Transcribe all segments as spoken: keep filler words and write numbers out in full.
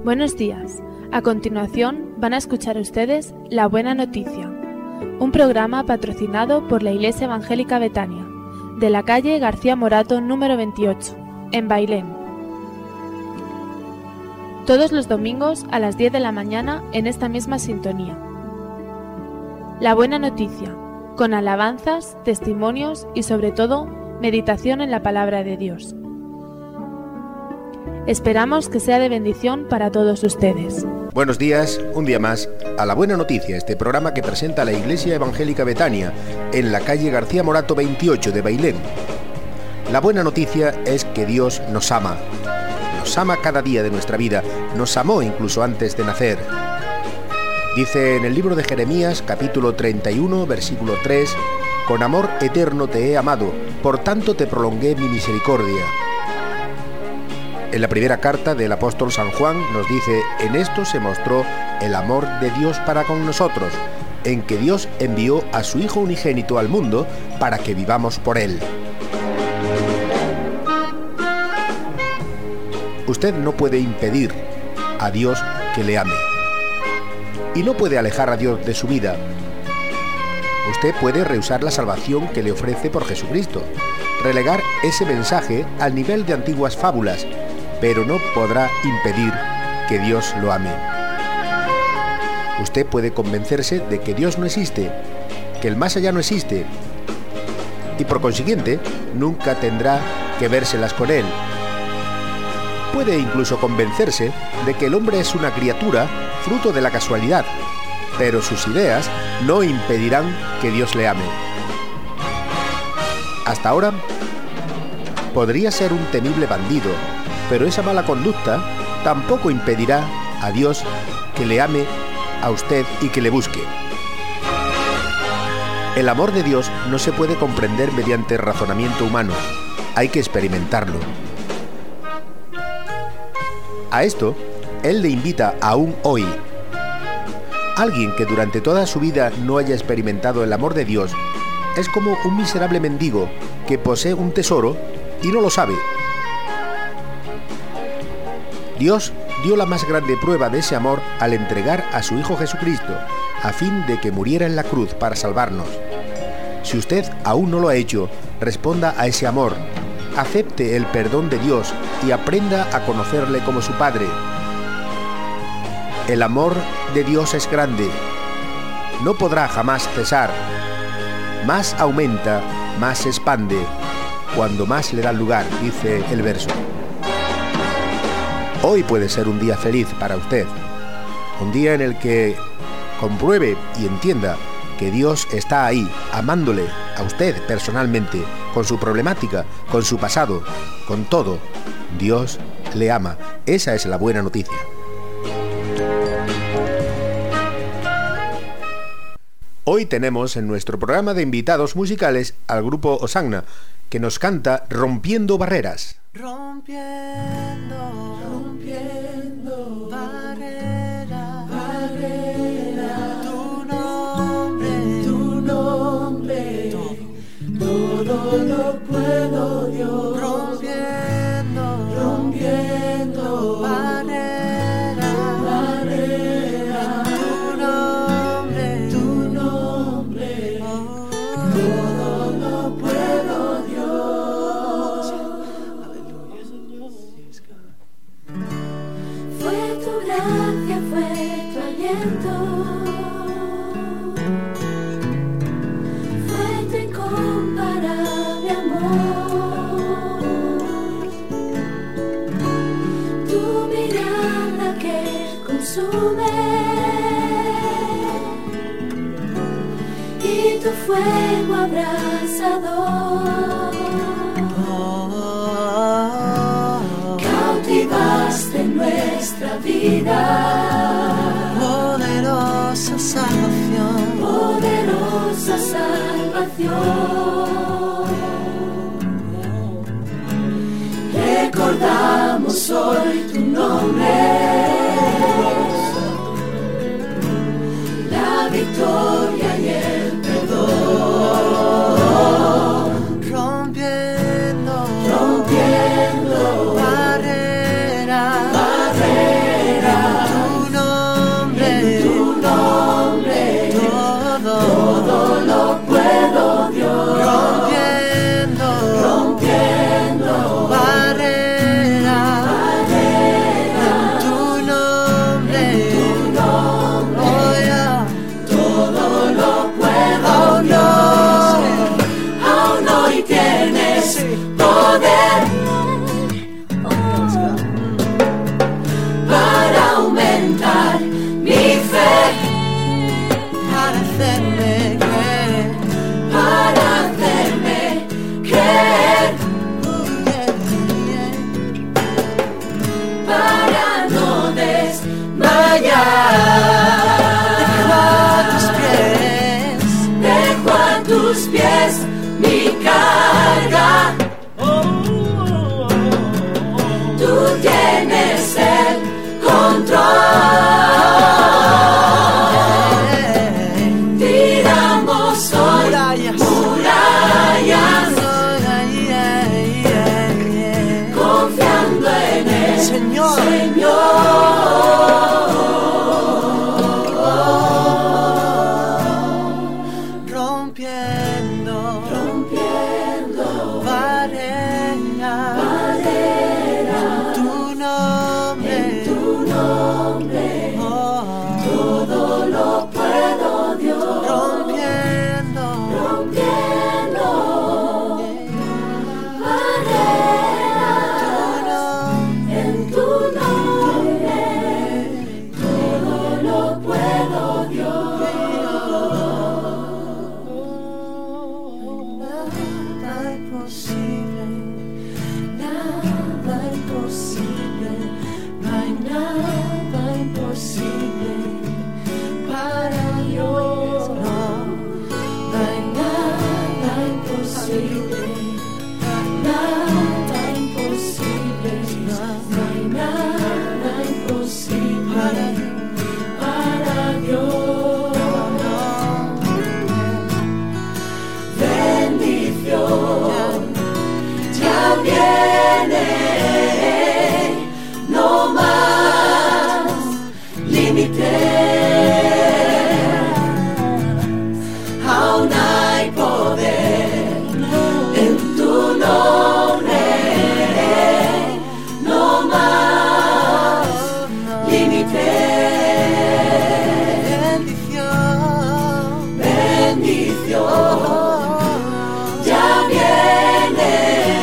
Buenos días. A continuación van a escuchar ustedes La Buena Noticia, un programa patrocinado por la Iglesia Evangélica Betania, de la calle García Morato número veintiocho, en Bailén. Todos los domingos a las diez de la mañana en esta misma sintonía. La Buena Noticia, con alabanzas, testimonios y sobre todo, meditación en la Palabra de Dios. Esperamos que sea de bendición para todos ustedes. Buenos días, un día más, a La Buena Noticia, este programa que presenta la Iglesia Evangélica Betania, en la calle García Morato veintiocho de Bailén. La buena noticia es que Dios nos ama. Nos ama cada día de nuestra vida, nos amó incluso antes de nacer. Dice en el libro de Jeremías, capítulo treinta y uno, versículo tres, «Con amor eterno te he amado, por tanto te prolongué mi misericordia». En la primera carta del apóstol San Juan nos dice, en esto se mostró el amor de Dios para con nosotros, en que Dios envió a su Hijo unigénito al mundo para que vivamos por Él. Usted no puede impedir a Dios que le ame. Y no puede alejar a Dios de su vida. Usted puede rehusar la salvación que le ofrece por Jesucristo, relegar ese mensaje al nivel de antiguas fábulas, pero no podrá impedir que Dios lo ame. Usted puede convencerse de que Dios no existe, que el más allá no existe, y por consiguiente nunca tendrá que vérselas con Él. Puede incluso convencerse de que el hombre es una criatura fruto de la casualidad, pero sus ideas no impedirán que Dios le ame. Hasta ahora podría ser un temible bandido, pero esa mala conducta tampoco impedirá a Dios que le ame a usted y que le busque. El amor de Dios no se puede comprender mediante razonamiento humano, hay que experimentarlo. A esto, Él le invita aún hoy. Alguien que durante toda su vida no haya experimentado el amor de Dios es como un miserable mendigo que posee un tesoro y no lo sabe. Dios dio la más grande prueba de ese amor al entregar a su Hijo Jesucristo, a fin de que muriera en la cruz para salvarnos. Si usted aún no lo ha hecho, responda a ese amor, acepte el perdón de Dios y aprenda a conocerle como su Padre. El amor de Dios es grande, no podrá jamás cesar. Más aumenta, más se expande, cuando más le da lugar, dice el verso. Hoy puede ser un día feliz para usted, un día en el que compruebe y entienda que Dios está ahí, amándole a usted personalmente, con su problemática, con su pasado, con todo. Dios le ama. Esa es la buena noticia. Hoy tenemos en nuestro programa de invitados musicales al grupo Hosanna, que nos canta Rompiendo Barreras. Rompiendo, rompiendo barreras, barreras, tu nombre, tu nombre, todo, todo lo puedo, Dios. Rompiendo, rompiendo barreras, barreras, tu nombre, tu nombre, oh, todo lo puedo, Dios. Fue tu gracia, fue tu aliento, fue tu incomparable amor, tu mirada que consume y tu fuego abrasador. Cautivaste nuestra vida, poderosa salvación, poderosa salvación. Recordamos hoy tu nombre, la victoria y el perdón. Rompiendo, rompiendo barreras, barreras. imposible, nada imposible, no hay nada imposible para Dios, no, no hay nada imposible, nada imposible, no hay nada imposible para Dios. Bendición ya viene, no más límites, aún hay poder en tu nombre, no más límites. Bendición, bendición ya viene,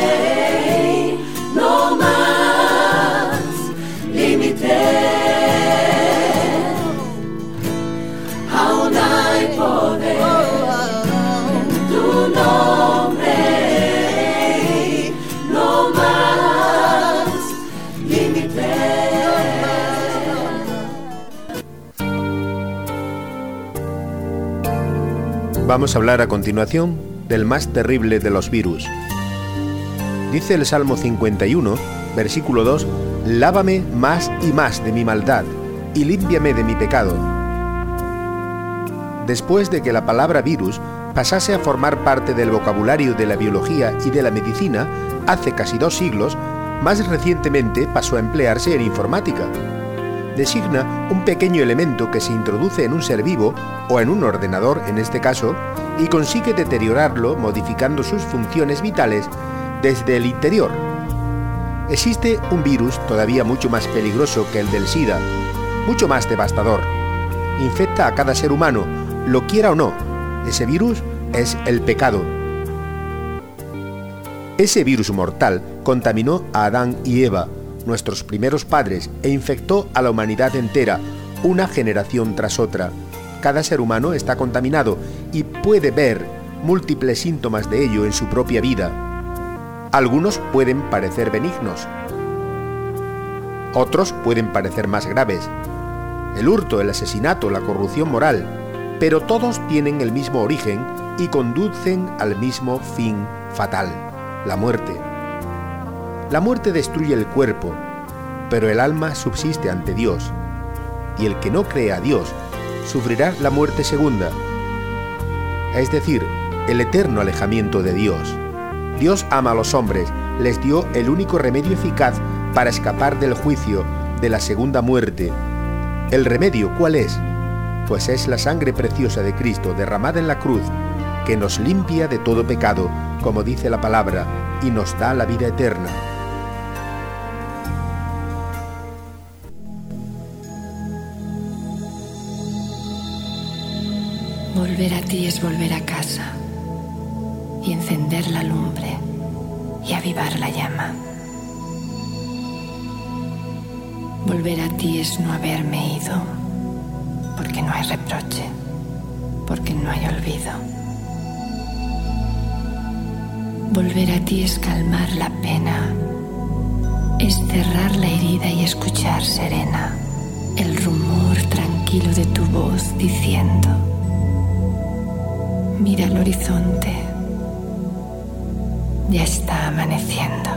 no más límites, aún hay poder en tu nombre, no más límites. Vamos a hablar a continuación del más terrible de los virus. Dice el Salmo cincuenta y uno, versículo dos, lávame más y más de mi maldad, y límpiame de mi pecado. Después de que la palabra virus pasase a formar parte del vocabulario de la biología y de la medicina hace casi dos siglos, más recientemente pasó a emplearse en informática. Designa un pequeño elemento que se introduce en un ser vivo, o en un ordenador en este caso, y consigue deteriorarlo modificando sus funciones vitales desde el interior. Existe un virus todavía mucho más peligroso que el del SIDA, mucho más devastador. Infecta a cada ser humano, lo quiera o no. Ese virus es el pecado. Ese virus mortal contaminó a Adán y Eva, nuestros primeros padres, e infectó a la humanidad entera, una generación tras otra. Cada ser humano está contaminado y puede ver múltiples síntomas de ello en su propia vida. Algunos pueden parecer benignos, otros pueden parecer más graves. El hurto, el asesinato, la corrupción moral, pero todos tienen el mismo origen y conducen al mismo fin fatal, la muerte. La muerte destruye el cuerpo, pero el alma subsiste ante Dios, y el que no cree a Dios sufrirá la muerte segunda, es decir, el eterno alejamiento de Dios. Dios ama a los hombres, les dio el único remedio eficaz para escapar del juicio, de la segunda muerte. ¿El remedio cuál es? Pues es la sangre preciosa de Cristo derramada en la cruz, que nos limpia de todo pecado, como dice la palabra, y nos da la vida eterna. Volver a ti es volver a casa y encender la lumbre y avivar la llama. Volver a ti es no haberme ido, porque no hay reproche, porque no hay olvido. Volver a ti es calmar la pena, es cerrar la herida y escuchar serena el rumor tranquilo de tu voz diciendo: mira el horizonte, ya está amaneciendo.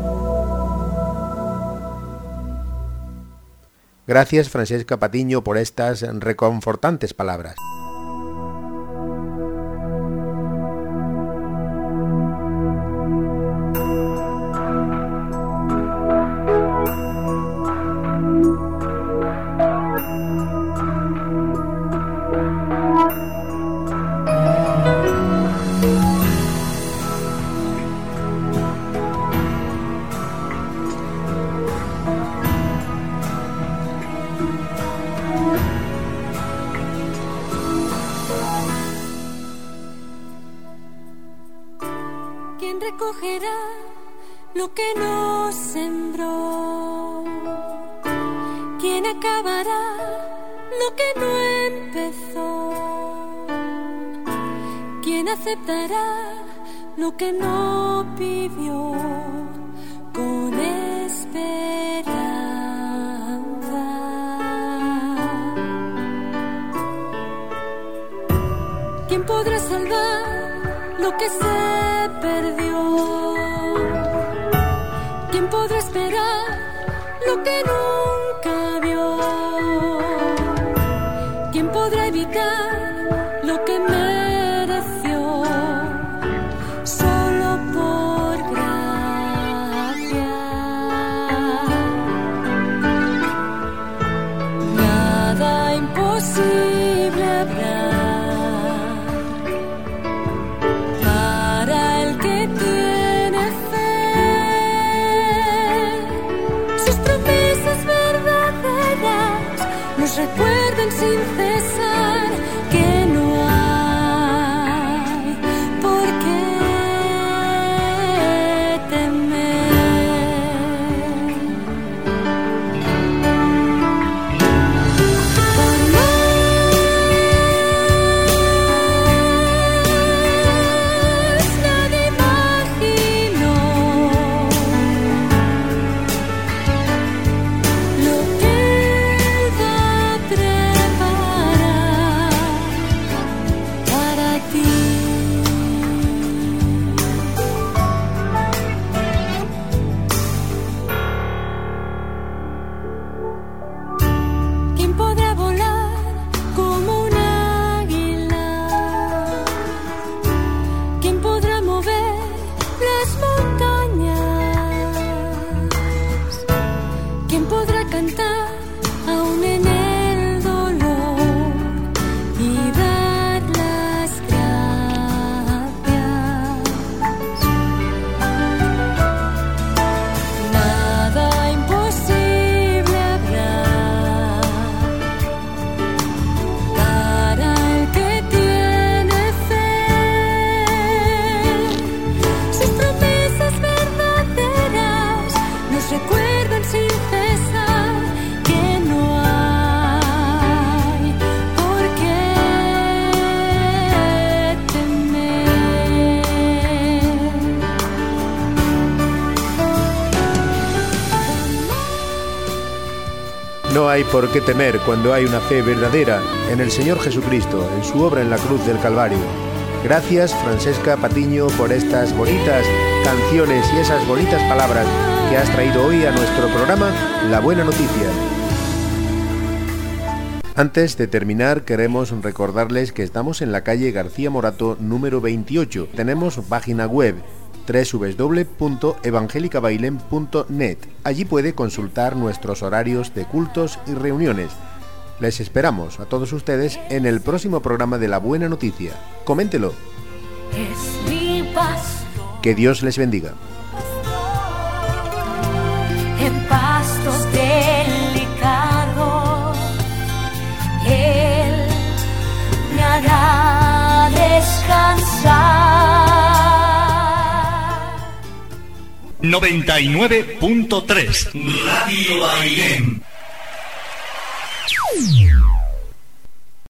Gracias, Francesca Patiño, por estas reconfortantes palabras. recogerá lo que no sembró? ¿Quién acabará lo que no empezó? ¿Quién aceptará lo que no pidió con esperanza. ¿Quién podrá salvar lo que se perdió? ¿Quién podrá esperar lo que nunca vio? ¿Quién podrá evitar lo que mereció? Solo por gracia. Nada imposible habrá para el que tiene fe. Sus promesas verdaderas nos recuerdan sin cesar que no hay por qué temer. Jamás nadie imaginó lo que Él va a preparar para ti. ¿Quién podrá volar como un águila? ¿Quién podrá mover las montañas? ¿Quién podrá cantar aún en el dolor y dar las gracias? Nada imposible habrá para el que tiene fe. Sus promesas verdaderas nos recuerdan sin cesar que no hay por qué temer. No hay por qué temer cuando hay una fe verdadera en el Señor Jesucristo, en su obra en la cruz del Calvario. Gracias, Francesca Patiño, por estas bonitas canciones y esas bonitas palabras que has traído hoy a nuestro programa La Buena Noticia. Antes de terminar, queremos recordarles que estamos en la calle García Morato número veintiocho. Tenemos página web doble u doble u doble u punto evangelica bailén punto net. Allí puede consultar nuestros horarios de cultos y reuniones. Les esperamos a todos ustedes en el próximo programa de La Buena Noticia. Coméntelo. Es mi pastor Que Dios les bendiga. en pastos delicados. Él me hará descansar. noventa y nueve punto tres Radio Bailén.